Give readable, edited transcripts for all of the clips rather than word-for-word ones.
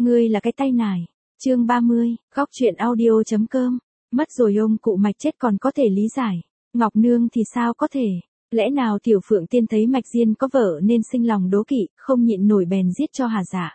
Ngươi là cái tay nải. Chương 30, góc truyện audio.com. Mất rồi ông cụ Mạch chết còn có thể lý giải. Ngọc Nương thì sao có thể? Lẽ nào Tiểu Phượng Tiên thấy Mạch Diên có vợ nên sinh lòng đố kỵ, không nhịn nổi bèn giết cho Hà Dạ.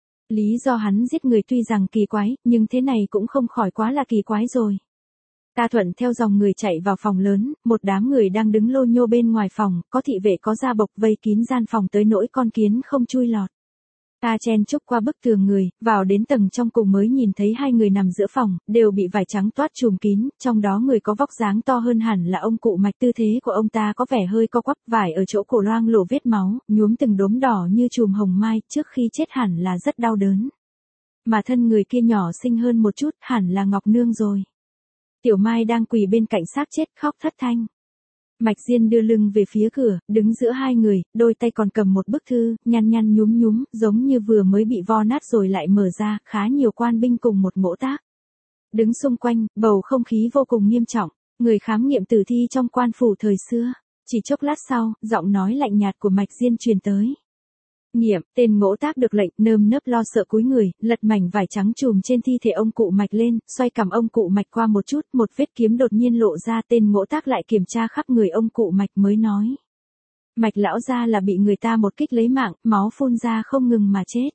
Lý do hắn giết người tuy rằng kỳ quái, nhưng thế này cũng không khỏi quá là kỳ quái rồi. Ta thuận theo dòng người chạy vào phòng lớn, một đám người đang đứng lô nhô bên ngoài phòng, có thị vệ có gia bộc vây kín gian phòng tới nỗi con kiến không chui lọt. Ta chen chúc qua bức tường người, vào đến tầng trong cùng mới nhìn thấy hai người nằm giữa phòng, đều bị vải trắng toát trùm kín, trong đó người có vóc dáng to hơn hẳn là ông cụ Mạch, tư thế của ông ta có vẻ hơi co quắp, vải ở chỗ cổ loang lổ vết máu, nhuốm từng đốm đỏ như chùm hồng mai, trước khi chết hẳn là rất đau đớn. Mà thân người kia nhỏ xinh hơn một chút, hẳn là Ngọc Nương rồi. Tiểu Mai đang quỳ bên cạnh xác chết khóc thất thanh. Mạch Diên đưa lưng về phía cửa, đứng giữa hai người, đôi tay còn cầm một bức thư, nhăn nhăn nhúm nhúm, giống như vừa mới bị vo nát rồi lại mở ra, khá nhiều quan binh cùng một ngỗ tác. Đứng xung quanh, bầu không khí vô cùng nghiêm trọng, người khám nghiệm tử thi trong quan phủ thời xưa. Chỉ chốc lát sau, giọng nói lạnh nhạt của Mạch Diên truyền tới. Nghiệm, tên ngỗ tác được lệnh, nơm nớp lo sợ cúi người, lật mảnh vải trắng trùm trên thi thể ông cụ Mạch lên, xoay cằm ông cụ Mạch qua một chút, một vết kiếm đột nhiên lộ ra, tên ngỗ tác lại kiểm tra khắp người ông cụ Mạch mới nói. Mạch lão gia là bị người ta một kích lấy mạng, máu phun ra không ngừng mà chết.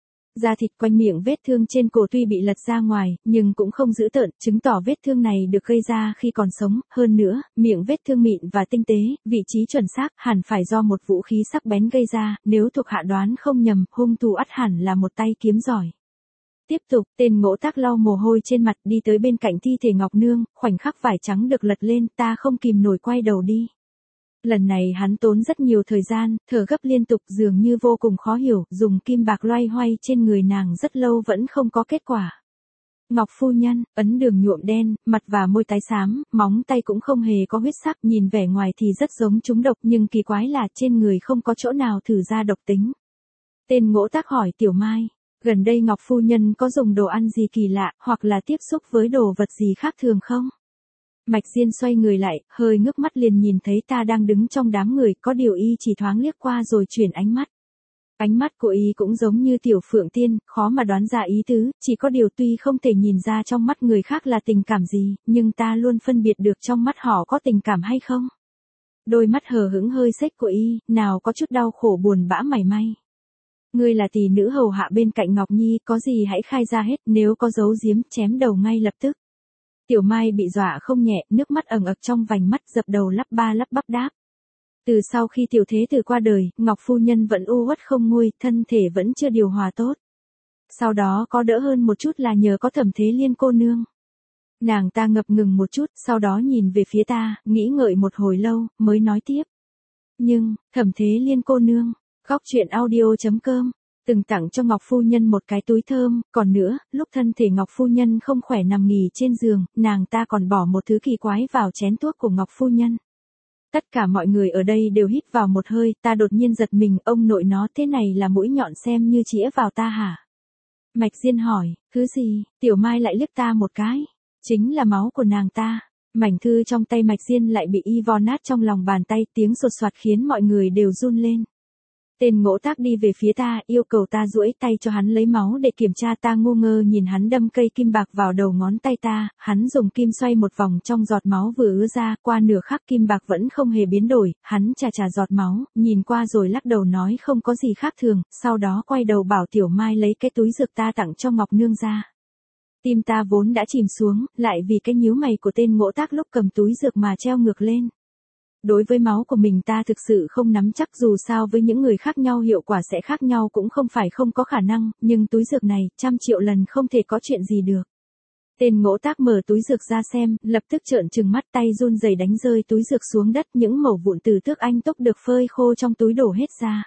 Da thịt quanh miệng vết thương trên cổ tuy bị lật ra ngoài, nhưng cũng không dữ tợn, chứng tỏ vết thương này được gây ra khi còn sống, hơn nữa, miệng vết thương mịn và tinh tế, vị trí chuẩn xác, hẳn phải do một vũ khí sắc bén gây ra, nếu thuộc hạ đoán không nhầm, hung thủ ắt hẳn là một tay kiếm giỏi. Tiếp tục, tên ngỗ tác lau mồ hôi trên mặt đi tới bên cạnh thi thể Ngọc Nương, khoảnh khắc vải trắng được lật lên, ta không kìm nổi quay đầu đi. Lần này hắn tốn rất nhiều thời gian, thở gấp liên tục dường như vô cùng khó hiểu, dùng kim bạc loay hoay trên người nàng rất lâu vẫn không có kết quả. Ngọc phu nhân, ấn đường nhuộm đen, mặt và môi tái xám, móng tay cũng không hề có huyết sắc, nhìn vẻ ngoài thì rất giống trúng độc nhưng kỳ quái là trên người không có chỗ nào thử ra độc tính. Tên ngỗ tác hỏi Tiểu Mai, gần đây Ngọc phu nhân có dùng đồ ăn gì kỳ lạ, hoặc là tiếp xúc với đồ vật gì khác thường không? Mạch Diên xoay người lại, hơi ngước mắt liền nhìn thấy ta đang đứng trong đám người, có điều y chỉ thoáng liếc qua rồi chuyển ánh mắt. Ánh mắt của y cũng giống như Tiểu Phượng Tiên, khó mà đoán ra ý tứ, chỉ có điều tuy không thể nhìn ra trong mắt người khác là tình cảm gì, nhưng ta luôn phân biệt được trong mắt họ có tình cảm hay không. Đôi mắt hờ hững hơi xếch của y, nào có chút đau khổ buồn bã mảy may. Ngươi là tỷ nữ hầu hạ bên cạnh Ngọc Nhi, có gì hãy khai ra hết, nếu có giấu giếm, chém đầu ngay lập tức. Tiểu Mai bị dọa không nhẹ, nước mắt ẩn ực trong vành mắt, dập đầu lắp ba lắp bắp đáp. Từ sau khi Tiểu Thế Tử qua đời, Ngọc phu nhân vẫn u uất không nguôi, thân thể vẫn chưa điều hòa tốt. Sau đó có đỡ hơn một chút là nhờ có Thẩm Thế Liên cô nương. Nàng ta ngập ngừng một chút, sau đó nhìn về phía ta, nghĩ ngợi một hồi lâu, mới nói tiếp. Nhưng, Thẩm Thế Liên cô nương, góc truyện audio.com. Từng tặng cho Ngọc phu nhân một cái túi thơm, còn nữa, lúc thân thể Ngọc phu nhân không khỏe nằm nghỉ trên giường, nàng ta còn bỏ một thứ kỳ quái vào chén thuốc của Ngọc phu nhân. Tất cả mọi người ở đây đều hít vào một hơi, ta đột nhiên giật mình, ông nội nó thế này là mũi nhọn xem như chĩa vào ta hả? Mạch Diên hỏi, thứ gì? Tiểu Mai lại liếc ta một cái. Chính là máu của nàng ta. Mảnh thư trong tay Mạch Diên lại bị y vo nát trong lòng bàn tay, tiếng sột soạt khiến mọi người đều run lên. Tên ngỗ tác đi về phía ta, yêu cầu ta duỗi tay cho hắn lấy máu để kiểm tra, ta ngu ngơ nhìn hắn đâm cây kim bạc vào đầu ngón tay ta, hắn dùng kim xoay một vòng trong giọt máu vừa ứa ra, qua nửa khắc kim bạc vẫn không hề biến đổi, hắn chà chà giọt máu, nhìn qua rồi lắc đầu nói không có gì khác thường, sau đó quay đầu bảo Tiểu Mai lấy cái túi dược ta tặng cho Ngọc Nương ra. Tim ta vốn đã chìm xuống, lại vì cái nhíu mày của tên ngỗ tác lúc cầm túi dược mà treo ngược lên. Đối với máu của mình ta thực sự không nắm chắc, dù sao với những người khác nhau hiệu quả sẽ khác nhau cũng không phải không có khả năng, nhưng túi dược này, 100 triệu lần không thể có chuyện gì được. Tên ngỗ tác mở túi dược ra xem, lập tức trợn trừng mắt, tay run rẩy đánh rơi túi dược xuống đất, những mẩu vụn từ thước anh túc được phơi khô trong túi đổ hết ra.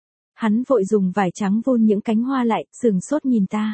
Hắn vội dùng vải trắng vun những cánh hoa lại, sửng sốt nhìn ta.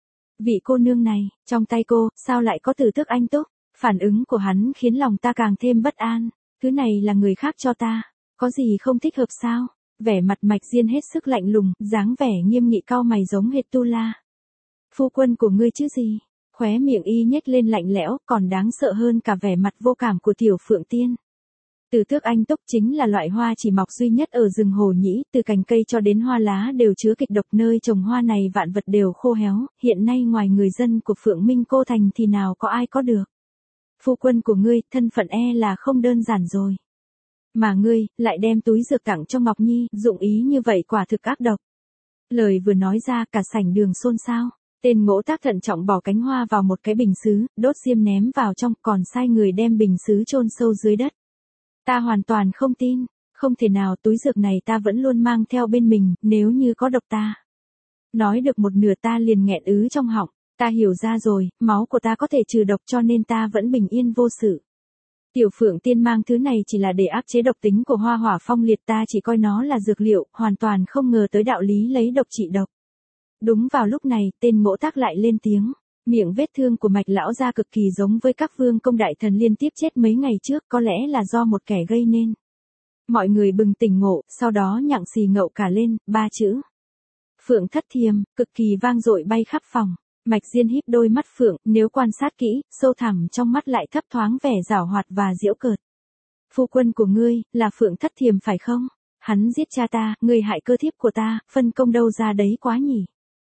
Vị cô nương này, trong tay cô, sao lại có từ thước anh túc? Phản ứng của hắn khiến lòng ta càng thêm bất an. Thứ này là người khác cho ta, có gì không thích hợp sao? Vẻ mặt Mạch Diên hết sức lạnh lùng, dáng vẻ nghiêm nghị cau mày giống hệt Tu La. Phu quân của ngươi chứ gì? Khóe miệng y nhếch lên lạnh lẽo, còn đáng sợ hơn cả vẻ mặt vô cảm của Tiểu Phượng Tiên. Từ Tước Anh Túc chính là loại hoa chỉ mọc duy nhất ở rừng Hồ Nhĩ, từ cành cây cho đến hoa lá đều chứa kịch độc, nơi trồng hoa này vạn vật đều khô héo, hiện nay ngoài người dân của Phượng Minh Cô Thành thì nào có ai có được. Phu quân của ngươi, thân phận là không đơn giản rồi. Mà ngươi, lại đem túi dược tặng cho Ngọc Nhi, dụng ý như vậy quả thực ác độc. Lời vừa nói ra cả sảnh đường xôn xao. Tên Ngỗ Tác thận trọng bỏ cánh hoa vào một cái bình sứ, đốt diêm ném vào trong, còn sai người đem bình sứ chôn sâu dưới đất. Ta hoàn toàn không tin, không thể nào, túi dược này ta vẫn luôn mang theo bên mình, nếu như có độc ta. Nói được một nửa ta liền nghẹn ứ trong họng, ta hiểu ra rồi, máu của ta có thể trừ độc cho nên ta vẫn bình yên vô sự. Tiểu Phượng Tiên mang thứ này chỉ là để áp chế độc tính của hoa hỏa phong liệt, ta chỉ coi nó là dược liệu, hoàn toàn không ngờ tới đạo lý lấy độc trị độc. Đúng vào lúc này, tên Ngỗ Tác lại lên tiếng. Miệng vết thương của Mạch lão gia cực kỳ giống với các vương công đại thần liên tiếp chết mấy ngày trước, có lẽ là do một kẻ gây nên. Mọi người bừng tỉnh ngộ, sau đó nhặng xì ngậu cả lên, 3 chữ. Phượng Thất Thiềm, cực kỳ vang dội bay khắp phòng. Mạch Diên híp đôi mắt phượng, nếu quan sát kỹ, sâu thẳm trong mắt lại thấp thoáng vẻ giảo hoạt và giễu cợt. Phu quân của ngươi, là Phượng Thất Thiềm phải không? Hắn giết cha ta, ngươi hại cơ thiếp của ta, phân công đâu ra đấy quá nhỉ?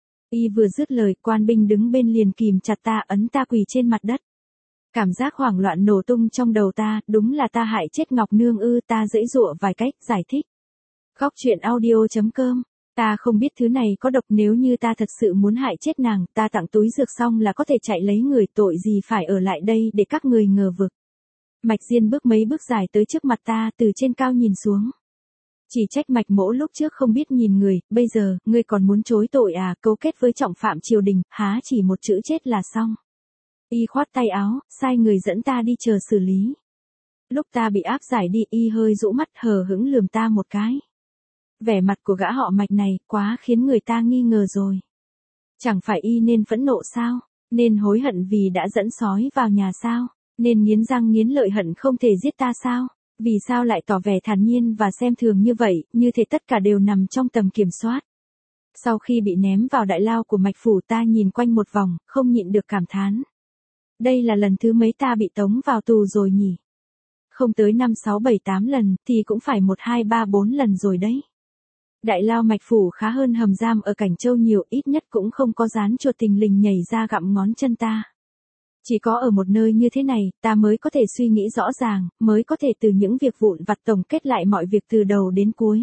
Y vừa dứt lời, quan binh đứng bên liền kìm chặt ta, ấn ta quỳ trên mặt đất. Cảm giác hoảng loạn nổ tung trong đầu ta, đúng là ta hại chết Ngọc Nương ư, ta giãy giụa vài cách, giải thích. Góc truyện audio.com. Ta không biết thứ này có độc, nếu như ta thật sự muốn hại chết nàng, ta tặng túi dược xong là có thể chạy lấy người, tội gì phải ở lại đây để các người ngờ vực. Mạch Diên bước mấy bước dài tới trước mặt ta, từ trên cao nhìn xuống. Chỉ trách Mạch Mỗ lúc trước không biết nhìn người, bây giờ, ngươi còn muốn chối tội à, cấu kết với trọng phạm triều đình, há chỉ một chữ chết là xong. Y khoát tay áo, sai người dẫn ta đi chờ xử lý. Lúc ta bị áp giải đi, Y hơi rũ mắt hờ hững lườm ta một cái. Vẻ mặt của gã họ Mạch này, quá khiến người ta nghi ngờ rồi. Chẳng phải Y nên phẫn nộ sao? Nên hối hận vì đã dẫn sói vào nhà sao? Nên nghiến răng nghiến lợi hận không thể giết ta sao? Vì sao lại tỏ vẻ thản nhiên và xem thường như vậy, như thể tất cả đều nằm trong tầm kiểm soát? Sau khi bị ném vào đại lao của Mạch phủ, ta nhìn quanh một vòng, không nhịn được cảm thán. Đây là lần thứ mấy ta bị tống vào tù rồi nhỉ? Không tới 5, 6, 7, 8 lần, thì cũng phải 1, 2, 3, 4 lần rồi đấy. Đại lao Mạch phủ khá hơn hầm giam ở Cảnh Châu nhiều, ít nhất cũng không có rán chuột thình lình nhảy ra gặm ngón chân ta. Chỉ có ở một nơi như thế này, ta mới có thể suy nghĩ rõ ràng, mới có thể từ những việc vụn vặt tổng kết lại mọi việc từ đầu đến cuối.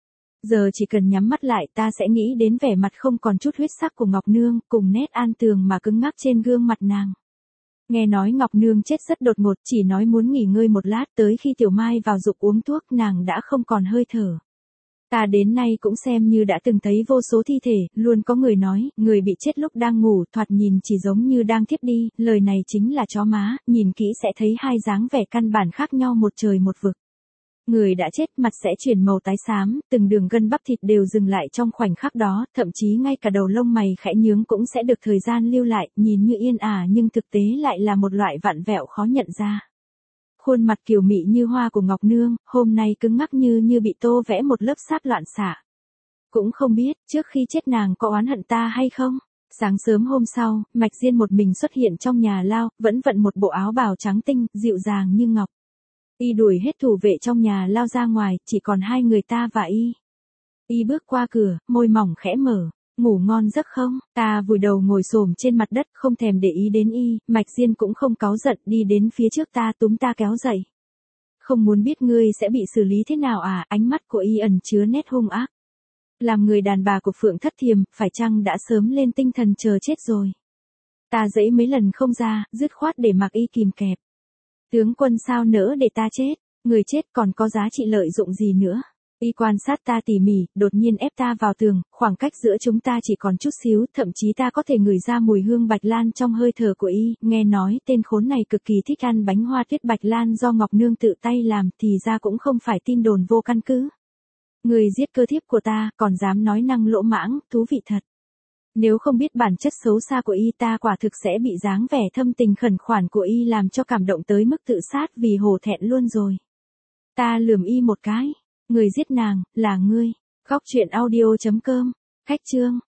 Giờ chỉ cần nhắm mắt lại, ta sẽ nghĩ đến vẻ mặt không còn chút huyết sắc của Ngọc Nương, cùng nét an tường mà cứng ngắc trên gương mặt nàng. Nghe nói Ngọc Nương chết rất đột ngột, chỉ nói muốn nghỉ ngơi một lát, tới khi Tiểu Mai vào giục uống thuốc, nàng đã không còn hơi thở. Ta đến nay cũng xem như đã từng thấy vô số thi thể, luôn có người nói, người bị chết lúc đang ngủ, thoạt nhìn chỉ giống như đang thiếp đi, lời này chính là chó má, nhìn kỹ sẽ thấy hai dáng vẻ căn bản khác nhau một trời một vực. Người đã chết mặt sẽ chuyển màu tái xám, từng đường gân bắp thịt đều dừng lại trong khoảnh khắc đó, thậm chí ngay cả đầu lông mày khẽ nhướng cũng sẽ được thời gian lưu lại, nhìn như yên ả nhưng thực tế lại là một loại vặn vẹo khó nhận ra. Khuôn mặt kiều mị như hoa của Ngọc Nương, hôm nay cứng ngắc như bị tô vẽ một lớp sáp loạn xạ. Cũng không biết, trước khi chết nàng có oán hận ta hay không? Sáng sớm hôm sau, Mạch Diên một mình xuất hiện trong nhà lao, vẫn vận một bộ áo bào trắng tinh, dịu dàng như ngọc. Y đuổi hết thủ vệ trong nhà lao ra ngoài, chỉ còn hai người ta và Y. Y bước qua cửa, môi mỏng khẽ mở. Ngủ ngon giấc không? Ta vùi đầu ngồi xổm trên mặt đất, không thèm để ý đến Y, Mạch Diên cũng không cáu giận, đi đến phía trước ta túm ta kéo dậy. Không muốn biết ngươi sẽ bị xử lý thế nào à? Ánh mắt của Y ẩn chứa nét hung ác. Làm người đàn bà của Phượng Thất Thiềm, phải chăng đã sớm lên tinh thần chờ chết rồi? Ta giãy mấy lần không ra, dứt khoát để mặc Y kìm kẹp. Tướng quân sao nỡ để ta chết? Người chết còn có giá trị lợi dụng gì nữa? Y quan sát ta tỉ mỉ, đột nhiên ép ta vào tường, khoảng cách giữa chúng ta chỉ còn chút xíu, thậm chí ta có thể ngửi ra mùi hương bạch lan trong hơi thở của Y, nghe nói tên khốn này cực kỳ thích ăn bánh hoa tuyết bạch lan do Ngọc Nương tự tay làm, thì ra cũng không phải tin đồn vô căn cứ. Người giết cơ thiếp của ta, còn dám nói năng lỗ mãng, thú vị thật. Nếu không biết bản chất xấu xa của Y, ta quả thực sẽ bị dáng vẻ thâm tình khẩn khoản của Y làm cho cảm động tới mức tự sát vì hổ thẹn luôn rồi. Ta lườm Y một cái. Người giết nàng, là ngươi. Góc truyện audio.com. Khách chương.